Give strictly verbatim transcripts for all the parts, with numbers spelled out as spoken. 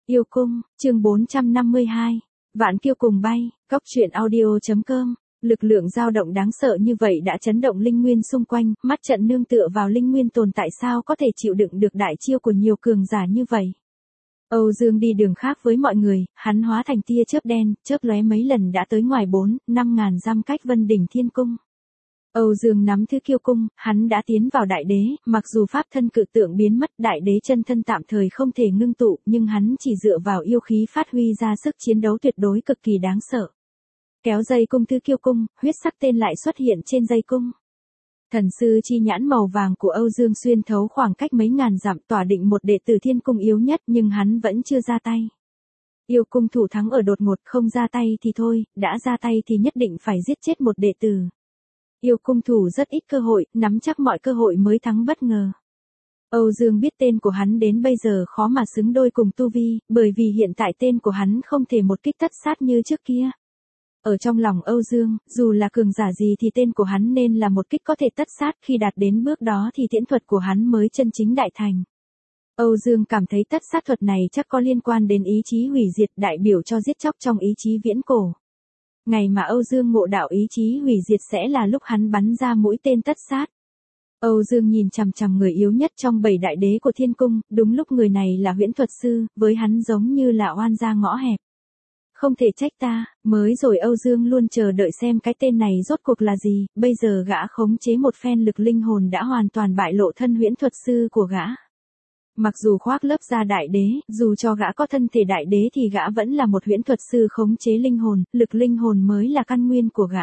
Yêu cung, chương bốn trăm năm mươi hai. Vạn kiêu cùng bay, góc truyện audio.com. Lực lượng dao động đáng sợ như vậy đã chấn động linh nguyên xung quanh, mắt trận nương tựa vào linh nguyên tồn tại sao có thể chịu đựng được đại chiêu của nhiều cường giả như vậy. Âu Dương đi đường khác với mọi người, hắn hóa thành tia chớp đen, chớp lóe mấy lần đã tới ngoài bốn, năm ngàn dặm cách Vân Đỉnh Thiên Cung. Âu Dương nắm thứ kiêu cung, hắn đã tiến vào đại đế, mặc dù pháp thân cự tượng biến mất, đại đế chân thân tạm thời không thể ngưng tụ, nhưng hắn chỉ dựa vào yêu khí phát huy ra sức chiến đấu tuyệt đối cực kỳ đáng sợ. Kéo dây cung thứ kiêu cung, huyết sắc tên lại xuất hiện trên dây cung. Thần sư chi nhãn màu vàng của Âu Dương xuyên thấu khoảng cách mấy ngàn dặm, tỏa định một đệ tử thiên cung yếu nhất, nhưng hắn vẫn chưa ra tay. Yêu cung thủ thắng ở đột ngột, không ra tay thì thôi, đã ra tay thì nhất định phải giết chết một đệ tử. Yêu cung thủ rất ít cơ hội, nắm chắc mọi cơ hội mới thắng bất ngờ. Âu Dương biết tên của hắn đến bây giờ khó mà xứng đôi cùng tu vi, bởi vì hiện tại tên của hắn không thể một kích tất sát như trước kia. Ở trong lòng Âu Dương, dù là cường giả gì thì tên của hắn nên là một kích có thể tất sát, khi đạt đến bước đó thì tiễn thuật của hắn mới chân chính đại thành. Âu Dương cảm thấy tất sát thuật này chắc có liên quan đến ý chí hủy diệt, đại biểu cho giết chóc trong ý chí viễn cổ. Ngày mà Âu Dương ngộ đạo ý chí hủy diệt sẽ là lúc hắn bắn ra mũi tên tất sát. Âu Dương nhìn chằm chằm người yếu nhất trong bảy đại đế của thiên cung, đúng lúc người này là huyễn thuật sư, với hắn giống như là oan gia ngõ hẹp. Không thể trách ta, mới rồi Âu Dương luôn chờ đợi xem cái tên này rốt cuộc là gì, bây giờ gã khống chế một phen lực linh hồn đã hoàn toàn bại lộ thân huyễn thuật sư của gã. Mặc dù khoác lớp ra đại đế, dù cho gã có thân thể đại đế thì gã vẫn là một huyễn thuật sư khống chế linh hồn, lực linh hồn mới là căn nguyên của gã.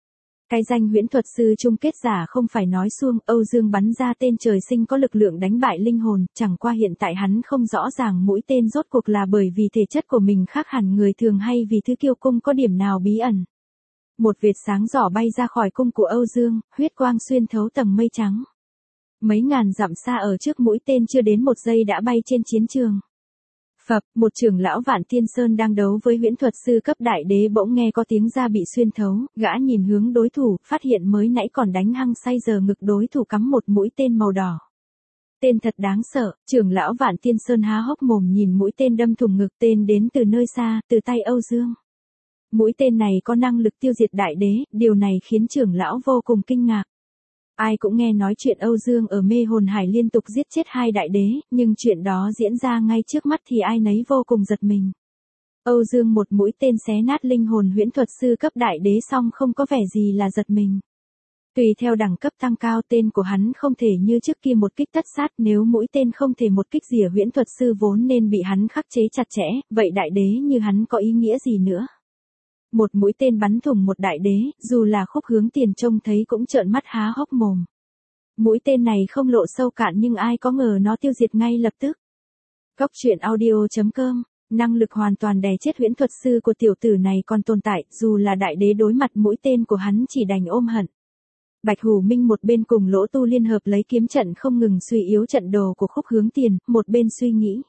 Cái danh huyễn thuật sư chung kết giả không phải nói suông, Âu Dương bắn ra tên trời sinh có lực lượng đánh bại linh hồn, chẳng qua hiện tại hắn không rõ ràng mũi tên rốt cuộc là bởi vì thể chất của mình khác hẳn người thường hay vì thứ kiêu cung có điểm nào bí ẩn. Một vệt sáng giỏ bay ra khỏi cung của Âu Dương, huyết quang xuyên thấu tầng mây trắng. Mấy ngàn dặm xa ở trước mũi tên chưa đến một giây đã bay trên chiến trường. Phập, một trưởng lão Vạn Tiên Sơn đang đấu với huyễn thuật sư cấp đại đế bỗng nghe có tiếng da bị xuyên thấu, gã nhìn hướng đối thủ, phát hiện mới nãy còn đánh hăng say giờ ngực đối thủ cắm một mũi tên màu đỏ. Tên thật đáng sợ, trưởng lão Vạn Tiên Sơn há hốc mồm nhìn mũi tên đâm thủng ngực, tên đến từ nơi xa, từ tay Âu Dương. Mũi tên này có năng lực tiêu diệt đại đế, điều này khiến trưởng lão vô cùng kinh ngạc. Ai cũng nghe nói chuyện Âu Dương ở Mê Hồn Hải liên tục giết chết hai đại đế, nhưng chuyện đó diễn ra ngay trước mắt thì ai nấy vô cùng giật mình. Âu Dương một mũi tên xé nát linh hồn huyễn thuật sư cấp đại đế xong không có vẻ gì là giật mình. Tùy theo đẳng cấp tăng cao tên của hắn không thể như trước kia một kích tất sát, nếu mũi tên không thể một kích rỉa huyễn thuật sư vốn nên bị hắn khắc chế chặt chẽ, vậy đại đế như hắn có ý nghĩa gì nữa? Một mũi tên bắn thủng một đại đế, dù là Khúc Hướng Tiền trông thấy cũng trợn mắt há hốc mồm. Mũi tên này không lộ sâu cạn nhưng ai có ngờ nó tiêu diệt ngay lập tức. Góc truyện audio.com, năng lực hoàn toàn đè chết huyễn thuật sư của tiểu tử này còn tồn tại, dù là đại đế đối mặt mũi tên của hắn chỉ đành ôm hận. Bạch Hủ Minh một bên cùng Lỗ Tu liên hợp lấy kiếm trận không ngừng suy yếu trận đồ của Khúc Hướng Tiền, một bên suy nghĩ.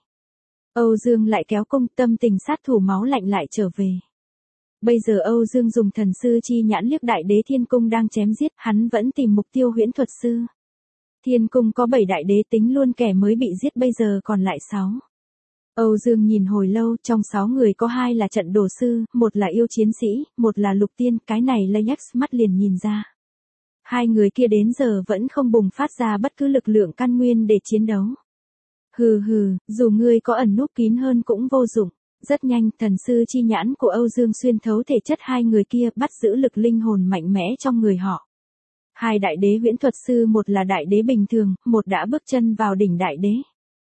Âu Dương lại kéo cung, tâm tình sát thủ máu lạnh lại trở về. Bây giờ Âu Dương dùng thần sư chi nhãn liếc đại đế thiên cung đang chém giết, hắn vẫn tìm mục tiêu huyễn thuật sư. Thiên cung có bảy đại đế tính luôn kẻ mới bị giết bây giờ còn lại sáu. Âu Dương nhìn hồi lâu, trong sáu người có hai là trận đồ sư, một là yêu chiến sĩ, một là lục tiên, cái này Layax mắt liền nhìn ra. Hai người kia đến giờ vẫn không bùng phát ra bất cứ lực lượng căn nguyên để chiến đấu. Hừ hừ, dù ngươi có ẩn núp kín hơn cũng vô dụng. Rất nhanh, thần sư chi nhãn của Âu Dương xuyên thấu thể chất hai người kia, bắt giữ lực linh hồn mạnh mẽ trong người họ. Hai đại đế huyễn thuật sư, một là đại đế bình thường, một đã bước chân vào đỉnh đại đế.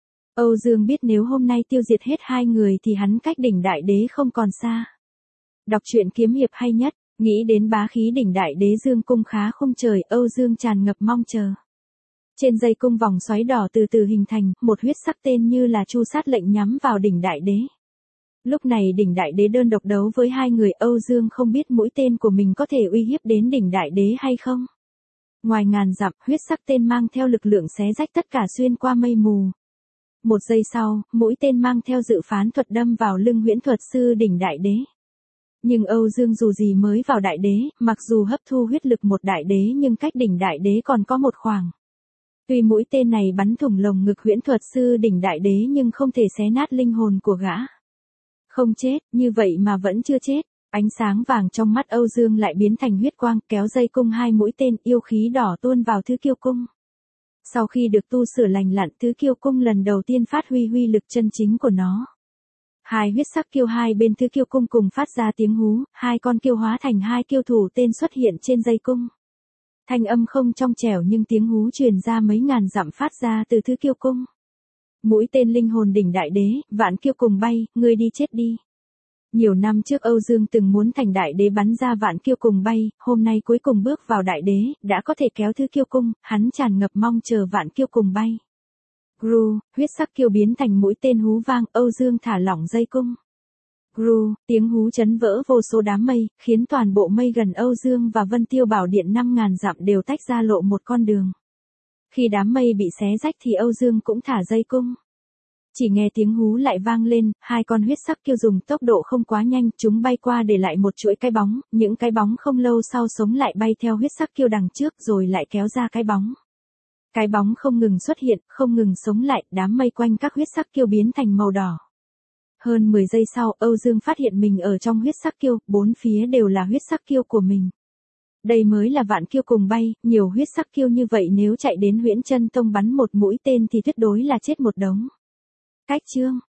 Âu Dương biết nếu hôm nay tiêu diệt hết hai người thì hắn cách đỉnh đại đế không còn xa. Đọc truyện kiếm hiệp hay nhất, nghĩ đến bá khí đỉnh đại đế Dương cung khá khung trời, Âu Dương tràn ngập mong chờ. Trên dây cung vòng xoáy đỏ từ từ hình thành, một huyết sắc tên như là chu sát lệnh nhắm vào đỉnh đại đế. Lúc này đỉnh đại đế đơn độc đấu với hai người, Âu Dương không biết mũi tên của mình có thể uy hiếp đến đỉnh đại đế hay không. Ngoài ngàn dặm, huyết sắc tên mang theo lực lượng xé rách tất cả xuyên qua mây mù. Một giây sau, mũi tên mang theo dự phán thuật đâm vào lưng huyễn thuật sư đỉnh đại đế. Nhưng Âu Dương dù gì mới vào đại đế, mặc dù hấp thu huyết lực một đại đế nhưng cách đỉnh đại đế còn có một khoảng. Tuy mũi tên này bắn thủng lồng ngực huyễn thuật sư đỉnh đại đế nhưng không thể xé nát linh hồn của gã. Không chết, như vậy mà vẫn chưa chết. Ánh sáng vàng trong mắt Âu Dương lại biến thành huyết quang, kéo dây cung hai mũi tên, yêu khí đỏ tuôn vào thứ kiêu cung. Sau khi được tu sửa lành lặn, thứ kiêu cung lần đầu tiên phát huy huy lực chân chính của nó. Hai huyết sắc kiêu hai bên thứ kiêu cung cùng phát ra tiếng hú, hai con kiêu hóa thành hai kiêu thủ tên xuất hiện trên dây cung. Thanh âm không trong trẻo nhưng tiếng hú truyền ra mấy ngàn dặm phát ra từ thứ kiêu cung. Mũi tên linh hồn đỉnh đại đế, vạn kiêu cùng bay, ngươi đi chết đi. Nhiều năm trước Âu Dương từng muốn thành đại đế bắn ra vạn kiêu cùng bay, hôm nay cuối cùng bước vào đại đế, đã có thể kéo thứ kiêu cung, hắn tràn ngập mong chờ vạn kiêu cùng bay. Gru, huyết sắc kiêu biến thành mũi tên hú vang, Âu Dương thả lỏng dây cung. Gru, tiếng hú chấn vỡ vô số đám mây, khiến toàn bộ mây gần Âu Dương và Vân Tiêu Bảo Điện năm ngàn dặm đều tách ra lộ một con đường. Khi đám mây bị xé rách thì Âu Dương cũng thả dây cung. Chỉ nghe tiếng hú lại vang lên, hai con huyết sắc kiêu dùng tốc độ không quá nhanh, chúng bay qua để lại một chuỗi cái bóng, những cái bóng không lâu sau sống lại bay theo huyết sắc kiêu đằng trước rồi lại kéo ra cái bóng. Cái bóng không ngừng xuất hiện, không ngừng sống lại, đám mây quanh các huyết sắc kiêu biến thành màu đỏ. Hơn mười giây sau, Âu Dương phát hiện mình ở trong huyết sắc kiêu, bốn phía đều là huyết sắc kiêu của mình. Đây mới là vạn kiêu cùng bay, nhiều huyết sắc kiêu như vậy nếu chạy đến Huyễn Chân Tông bắn một mũi tên thì tuyệt đối là chết một đống. Cách chương